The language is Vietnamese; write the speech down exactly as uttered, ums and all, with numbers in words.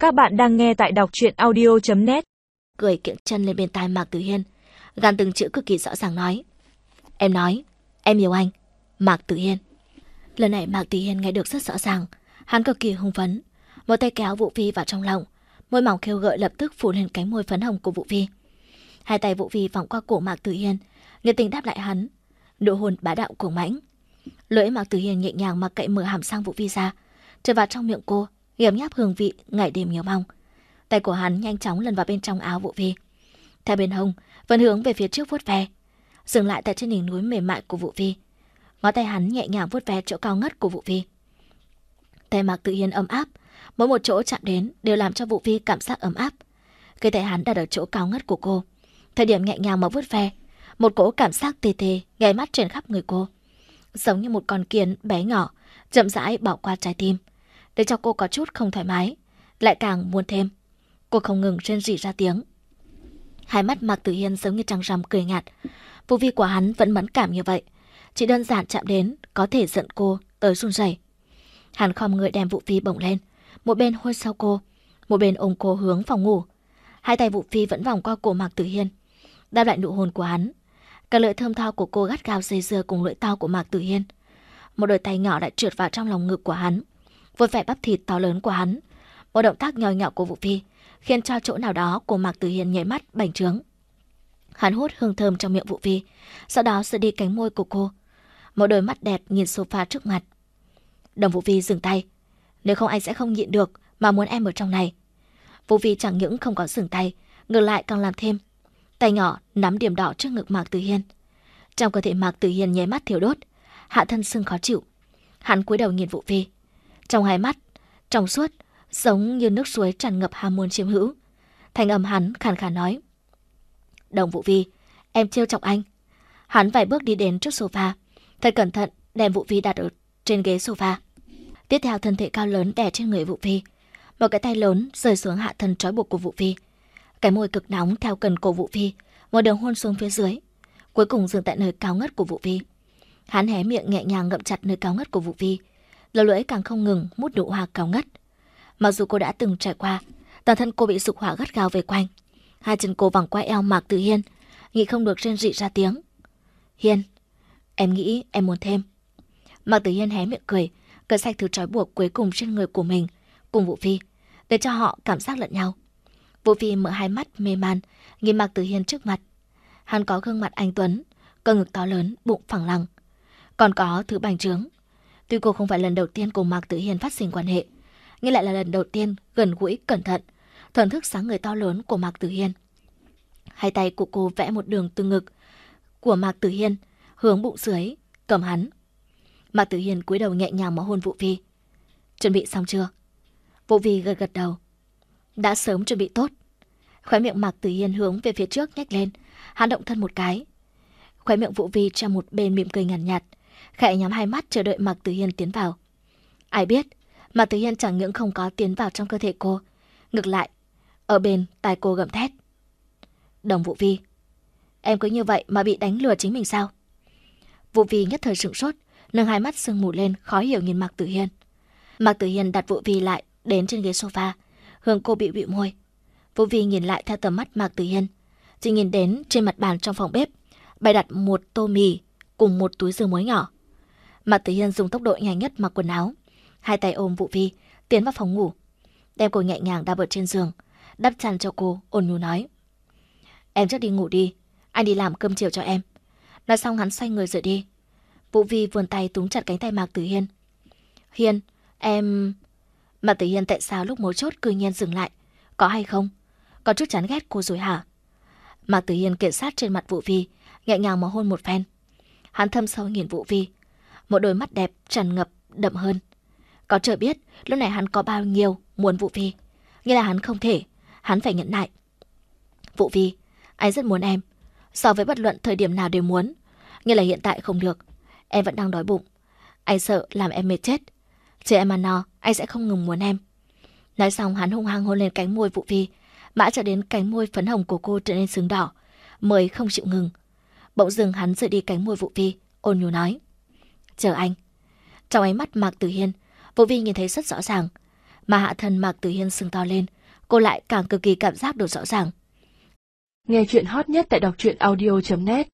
Các bạn đang nghe tại đọc truyện audio chấm net. Cười kiễng chân lên bên tai Mạc Tử Hiên, gàn từng chữ cực kỳ rõ ràng nói: Em nói, em yêu anh, Mạc Tử Hiên. Lần này Mạc Tử Hiên nghe được rất rõ ràng, hắn cực kỳ hưng phấn, một tay kéo Vũ Phi vào trong lòng, môi mỏng khêu gợi lập tức phủ lên cánh môi phấn hồng của Vũ Phi. Hai tay Vũ Phi vòng qua cổ Mạc Tử Hiên, nhiệt tình đáp lại hắn, nụ hôn bá đạo cuồng mãnh. Lưỡi Mạc Tử Hiên nhẹ nhàng mà cậy mở hàm răng Vũ Phi ra, trượt vào trong miệng cô, yểm nháp hương vị ngày đêm nhớ mong. Tay của hắn nhanh chóng lần vào bên trong áo Vũ Phi, theo bên hông vẫn hướng về phía trước vuốt ve, dừng lại tại trên đỉnh núi mềm mại của Vũ Phi. Ngón tay hắn nhẹ nhàng vuốt ve chỗ cao ngất của Vũ Phi. Tay Mạc Tử Hiên ấm áp, mỗi một chỗ chạm đến đều làm cho Vũ Phi cảm giác ấm áp. Cái tay hắn đặt ở chỗ cao ngất của cô, thời điểm nhẹ nhàng mà vuốt ve, một cỗ cảm giác tê tê ghé mắt trên khắp người cô, giống như một con kiến bé nhỏ chậm rãi bỏ qua trái tim, để cho cô có chút không thoải mái, lại càng muốn thêm. Cô không ngừng rên rỉ ra tiếng. Hai mắt Mạc Tử Hiên giống như trăng rằm cười nhạt. Vũ Phi của hắn vẫn mẫn cảm như vậy, chỉ đơn giản chạm đến có thể giận cô tới run rẩy. Hắn khom người đem Vũ Phi bổng lên, một bên hôn sau cô, một bên ôm cô hướng phòng ngủ. Hai tay Vũ Phi vẫn vòng qua cổ Mạc Tử Hiên, đáp lại nụ hôn của hắn. Cả lưỡi thơm tho của cô gắt gao dây dưa cùng lưỡi to của Mạc Tử Hiên. Một đôi tay nhỏ lại trượt vào trong lòng ngực của hắn, vuốt ve bắp thịt to lớn của hắn. Một động tác nhỏ nhỏ của Vũ Phi khiến cho chỗ nào đó của Mạc Tử Hiên nháy mắt bành trướng. Hắn hút hương thơm trong miệng Vũ Phi, sau đó sờ đi cánh môi của cô. Một đôi mắt đẹp nhìn sofa trước mặt. Đồng Vũ Phi dừng tay. Nếu không anh sẽ không nhịn được mà muốn em ở trong này. Vũ Phi chẳng những không có dừng tay, ngược lại càng làm thêm. Tay nhỏ nắm điểm đỏ trước ngực Mạc Tử Hiên. Trong cơ thể Mạc Tử Hiên nháy mắt thiêu đốt, hạ thân sưng khó chịu. Hắn cúi đầu nhìn Vũ Phi, trong hai mắt trong suốt giống như nước suối tràn ngập ham muốn chiếm hữu. Thanh âm hắn khàn khàn nói: Đồng Vũ Phi, em trêu chọc anh. Hắn vài bước đi đến trước sofa, thật cẩn thận đem Vũ Phi đặt ở trên ghế sofa. Tiếp theo thân thể cao lớn đè trên người Vũ Phi, một cái tay lớn rơi xuống hạ thân trói buộc của Vũ Phi. Cái môi cực nóng theo cần cổ Vũ Phi, một đường hôn xuống phía dưới, cuối cùng dừng tại nơi cao ngất của Vũ Phi. Hắn hé miệng nhẹ nhàng ngậm chặt nơi cao ngất của Vũ Phi, đầu lưỡi càng không ngừng mút nụ hoa cao ngất. Mặc dù cô đã từng trải qua, toàn thân cô bị dục hỏa gắt gao vây quanh. Hai chân cô vòng qua eo Mạc Tử Hiên, nghĩ không được rên rỉ ra tiếng: Hiên, em nghĩ em muốn thêm. Mạc Tử Hiên hé miệng cười, cởi sạch thứ trói buộc cuối cùng trên người của mình cùng Vũ Phi, để cho họ cảm giác lẫn nhau. Vũ Phi mở hai mắt mê man nhìn Mạc Tử Hiên trước mặt. Hắn có gương mặt anh tuấn, cơ ngực to lớn, bụng phẳng lẳng, còn có thứ bành trướng. Tuy cô không phải lần đầu tiên cùng Mạc Tử Hiên phát sinh quan hệ, nhưng lại là lần đầu tiên gần gũi cẩn thận thưởng thức dáng người to lớn của Mạc Tử Hiên. Hai tay của cô vẽ một đường từ ngực của Mạc Tử Hiên hướng bụng dưới cầm hắn. Mạc Tử Hiên cúi đầu nhẹ nhàng mà hôn Vũ Phi. Chuẩn bị xong chưa? Vũ Phi gật gật đầu. Đã sớm chuẩn bị tốt. Khóe miệng Mạc Tử Hiên hướng về phía trước nhếch lên, hắn động thân một cái. Khóe miệng Vũ Phi trong một bên mỉm cười nhàn nhạt, nhạt, khẽ nhắm hai mắt chờ đợi Mạc Tử Hiên tiến vào. Ai biết Mạc Tử Hiên chẳng những không có tiến vào trong cơ thể cô, ngược lại ở bên tai cô gầm thét: Đồng Vũ Phi, em cứ như vậy mà bị đánh lừa chính mình sao? Vũ Phi nhất thời sửng sốt, nâng hai mắt sưng mù lên, khó hiểu nhìn Mạc Tử Hiên. Mạc Tử Hiên đặt Vũ Phi lại đến trên ghế sofa, hướng cô bĩu bĩu môi. Vũ Phi nhìn lại theo tầm mắt Mạc Tử Hiên, chỉ nhìn đến trên mặt bàn trong phòng bếp bày đặt một tô mì cùng một túi dưa muối nhỏ. Mạc Tử Hiên dùng tốc độ nhanh nhất mặc quần áo, hai tay ôm Vũ Phi tiến vào phòng ngủ, đem cô nhẹ nhàng đạp ở trên giường, đắp chăn cho cô, ôn nhu nói: Em trước đi ngủ đi, anh đi làm cơm chiều cho em. Nói xong hắn xoay người rời đi. Vũ Phi vươn tay túm chặt cánh tay Mạc Tử Hiên. Hiên, em... Mạc Tử Hiên tại sao lúc mấu chốt cư nhiên dừng lại? Có hay không? Có chút chán ghét cô rồi hả? Mạc Tử Hiên kề sát trên mặt Vũ Phi, nhẹ nhàng mà hôn một phen. Hắn thâm sâu nhìn Vũ Phi, một đôi mắt đẹp tràn ngập đậm hơn. Có trời biết lúc này hắn có bao nhiêu muốn Vũ Phi, nghĩa là hắn không thể, hắn phải nhẫn nại. Vũ Phi, anh rất muốn em, so với bất luận thời điểm nào đều muốn, nghĩa là hiện tại không được. Em vẫn đang đói bụng, anh sợ làm em mệt chết. Chờ em mà no, anh sẽ không ngừng muốn em. Nói xong hắn hung hăng hôn lên cánh môi Vũ Phi, mãi cho đến cánh môi phấn hồng của cô trở nên sưng đỏ, mới không chịu ngừng. Bỗng dưng hắn rời đi cánh môi Vũ Phi, ôn nhu nói: Chờ anh. Trong ánh mắt Mạc Tử Hiên, Vũ Phi nhìn thấy rất rõ ràng, mà hạ thân Mạc Tử Hiên sưng to lên, cô lại càng cực kỳ cảm giác được rõ ràng. Nghe chuyện hot nhất tại đọc truyện audio chấm net.